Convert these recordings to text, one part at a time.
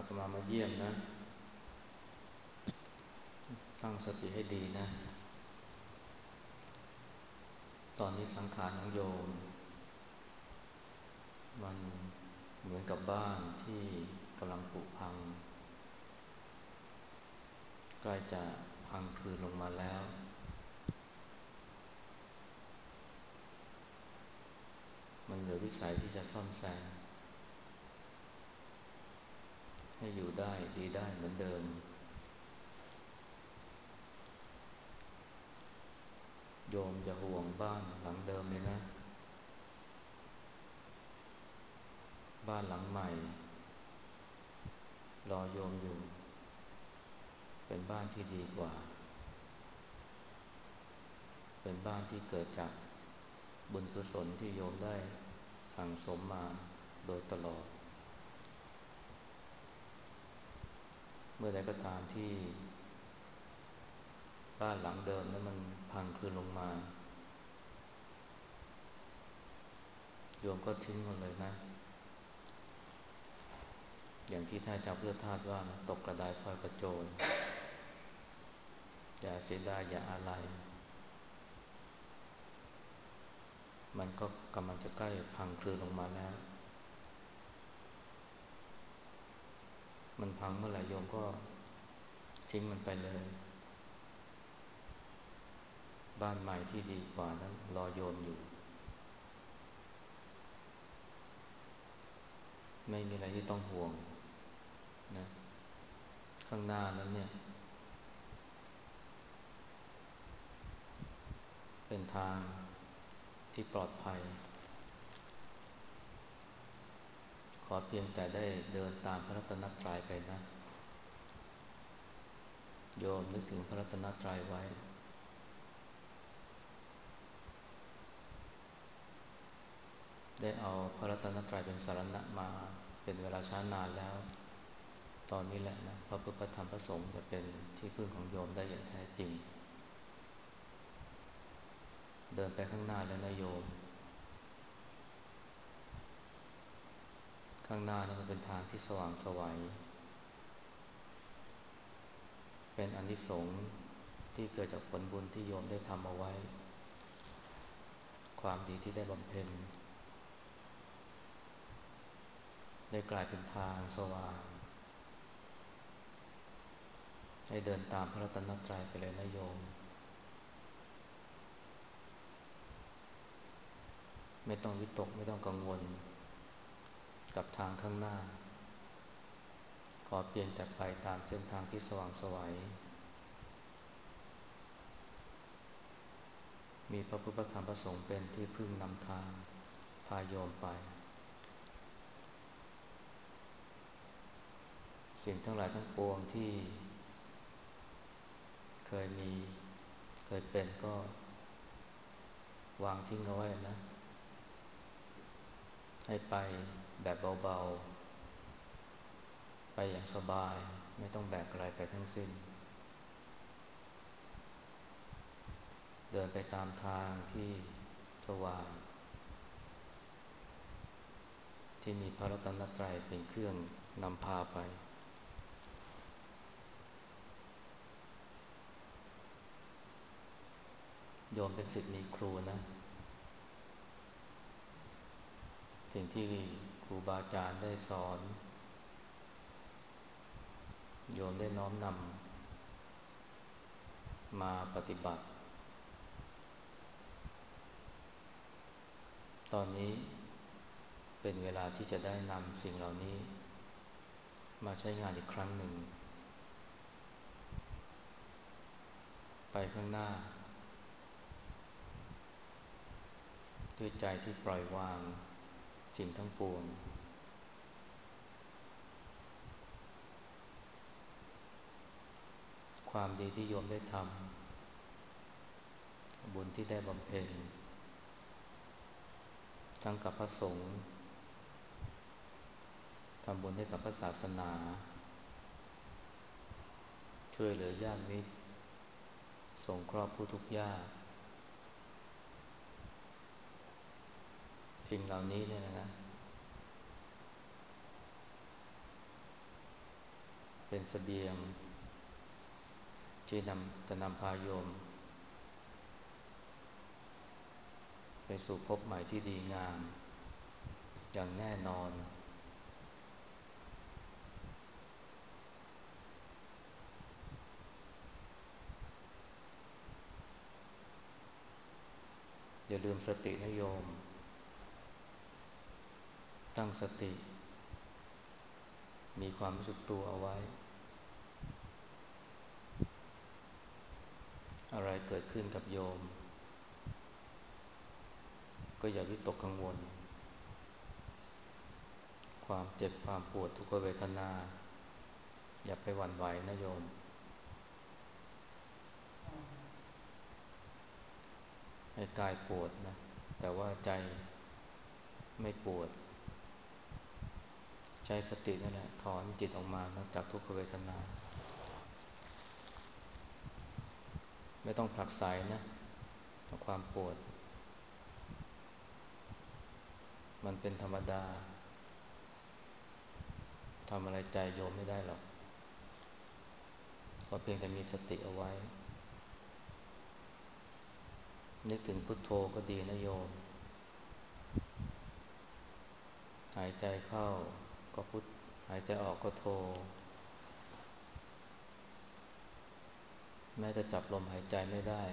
อาตมาเยี่ยมนะตั้งสติให้ดีนะตอนนี้สังขารของโยมมันเหมือนกับบ้านที่กำลังผุพังใกล้จะพังคลืนลงมาแล้วมันเหลือวิสัยที่จะซ่อมแซมให้อยู่ได้ดีได้เหมือนเดิมโยมจะห่วงบ้านหลังเดิมเลยนะบ้านหลังใหม่รอโยมอยู่เป็นบ้านที่ดีกว่าเป็นบ้านที่เกิดจากบุญกุศลที่โยมได้สั่งสมมาโดยตลอดเมื่อใดก็ตามที่บ้านหลังเดิมนั้นมันพังคลืนลงมาโยมก็ทิ้งมันเลยนะอย่างที่ท่านเจ้าพุทธทาสว่านะตกกระไดพลอยกระโจนอย่าเสียดายอย่าอะไรมันก็กำลังจะใกล้พังคลืนลงมาแล้วมันพังเมื่อไหร่โยมก็ทิ้งมันไปเลยบ้านใหม่ที่ดีกว่านั้นรอโยมอยู่ไม่มีอะไรที่ต้องห่วงนะข้างหน้านั้นเนี่ยเป็นทางที่ปลอดภัยขอเพียงแต่ได้เดินตามพระรัตนตรัยไปนะโยมนึกถึงพระรัตนตรัยไว้ได้เอาพระรัตนตรัยเป็นสรณะมาเป็นเวลาช้านานแล้วตอนนี้แหละนะพระพุทธพระธรรมพระสงฆ์จะเป็นที่พึ่งของโยมได้อย่างแท้จริงเดินไปข้างหน้าแล้วนะโยมข้างหน้านั้นมันเป็นทางที่สว่างไสวเป็นอานิสงส์ที่เกิดจากผลบุญที่โยมได้ทำเอาไว้ความดีที่ได้บำเพ็ญได้กลายเป็นทางสว่างให้เดินตามพระรัตนตรัยไปเลยนะโยมไม่ต้องวิตกไม่ต้องกังวลกับทางข้างหน้าขอเพียงแต่ไปตามเส้นทางที่สว่างไสวมีพระพุทธพระธรรมพระสงฆ์เป็นที่พึ่งนำทางพาโยมไปสิ่งทั้งหลายทั้งปวงที่เคยมีเคยเป็นก็วางทิ้งเอาไว้นะให้ไปแบบเบาๆไปอย่างสบายไม่ต้องแบกอะไรไปทั้งสิ้นเดินไปตามทางที่สว่างที่มีพระรัตนตรัยเป็นเครื่องนำพาไปโยมเป็นศิษย์มีครูนะสิ่งที่ครูบาอาจารย์ได้สอนโยมได้น้อมนำมาปฏิบัติตอนนี้เป็นเวลาที่จะได้นำสิ่งเหล่านี้มาใช้งานอีกครั้งหนึ่งไปข้างหน้าด้วยใจที่ปล่อยวางสิ่งทั้งปวงความดีที่โยมได้ทำบุญที่ได้บำเพ็ญทั้งกับพระสงฆ์ทำบุญให้กับพระศาสนาช่วยเหลือญาติมิตรสงเคราะห์ผู้ทุกข์ยากสิ่งเหล่านี้เนี่ยนะเป็นเสบียงที่จะนำพาโยมไปสู่ภพใหม่ที่ดีงามอย่างแน่นอนอย่าลืมสตินะโยมตั้งสติมีความรู้สึกตัวเอาไว้อะไรเกิดขึ้นกับโยมก็อย่าวิตกกังวลความเจ็บความปวดทุกขเวทนาอย่าไปหวั่นไหวนะโยมให้กายปวดนะแต่ว่าใจไม่ปวดใช้สตินั่นแหละถอนจิตออกมาจากทุกขเวทนาไม่ต้องผลักไสนะความปวดมันเป็นธรรมดาทำอะไรใจโยมไม่ได้หรอกก็เพียงแต่มีสติเอาไว้นึกถึงพุทโธก็ดีนะโยมหายใจเข้าก็พุทหายใจออกก็โธแม้จะจับลมหายใจไม่ได้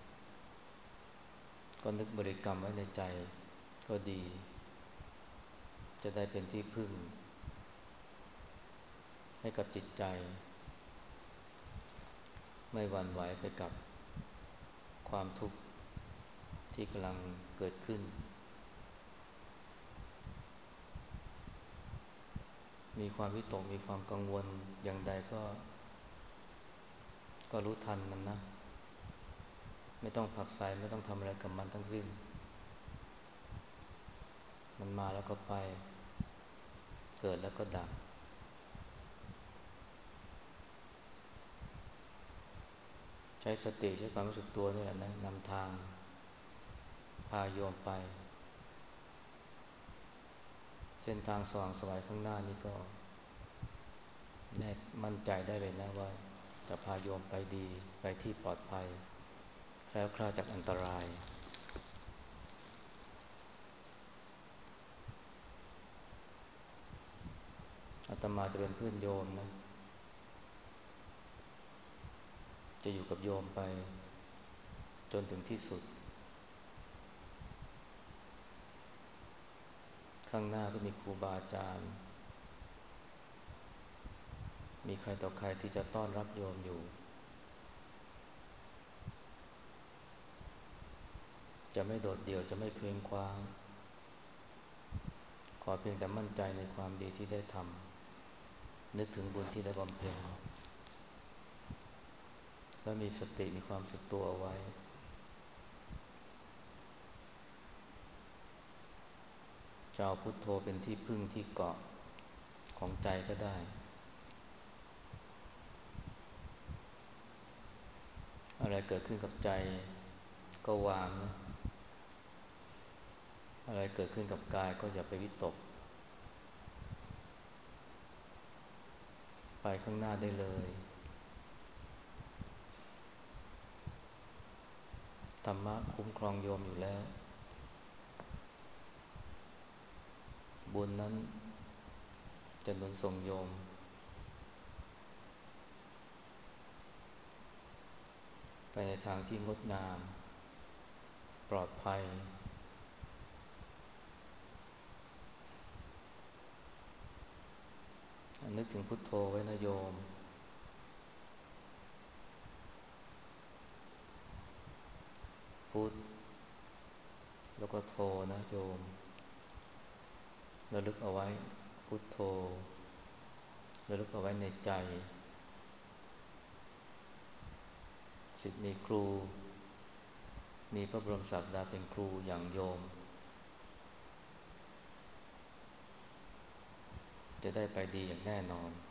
ก็นึกบริกรรมไว้ในใจก็ดีจะได้เป็นที่พึ่งให้กับจิตใจไม่หวั่นไหวไปกับความทุกข์ที่กำลังเกิดขึ้นมีความวิตกมีความกังวลอย่างใดก็รู้ทันมันนะไม่ต้องผลักไสไม่ต้องทำอะไรกับมันทั้งสิ้นมันมาแล้วก็ไปเกิดแล้วก็ดับใช้สติใช้ความรู้สึกตัวนี่แหละนะนำทางพาโยมไปเส้นทางสว่างไสวข้างหน้านี่ก็แน่มั่นใจได้เลยนะว่าจะพาโยมไปดีไปที่ปลอดภัยแคล้วคลาดจากอันตรายอาตมาจะเป็นเพื่อนโยมนะจะอยู่กับโยมไปจนถึงที่สุดข้างหน้าก็มีครูบาอาจารย์มีใครต่อใครที่จะต้อนรับโยมอยู่จะไม่โดดเดี่ยวจะไม่เคว้งคว้างขอเพียงแต่มั่นใจในความดีที่ได้ทำนึกถึงบุญที่ได้บำเพ็ญและมีสติมีความสึกตัวเอาไว้จะเอาพุทโธเป็นที่พึ่งที่เกาะของใจก็ได้อะไรเกิดขึ้นกับใจก็วางนะอะไรเกิดขึ้นกับกายก็อย่าไปวิตกไปข้างหน้าได้เลยธรรมะคุ้มครองโยมอยู่แล้วบุญนั้นจะหนุนส่งโยมไปในทางที่งดงามปลอดภัยนึกถึงพุทโธไว้นะโยมพุทแล้วก็โธนะโยมระลึกเอาไว้พุทโธระลึกเอาไว้ในใจศิษย์มีครูมีพระบรมศาสดาเป็นครูอย่างโยมจะได้ไปดีอย่างแน่นอน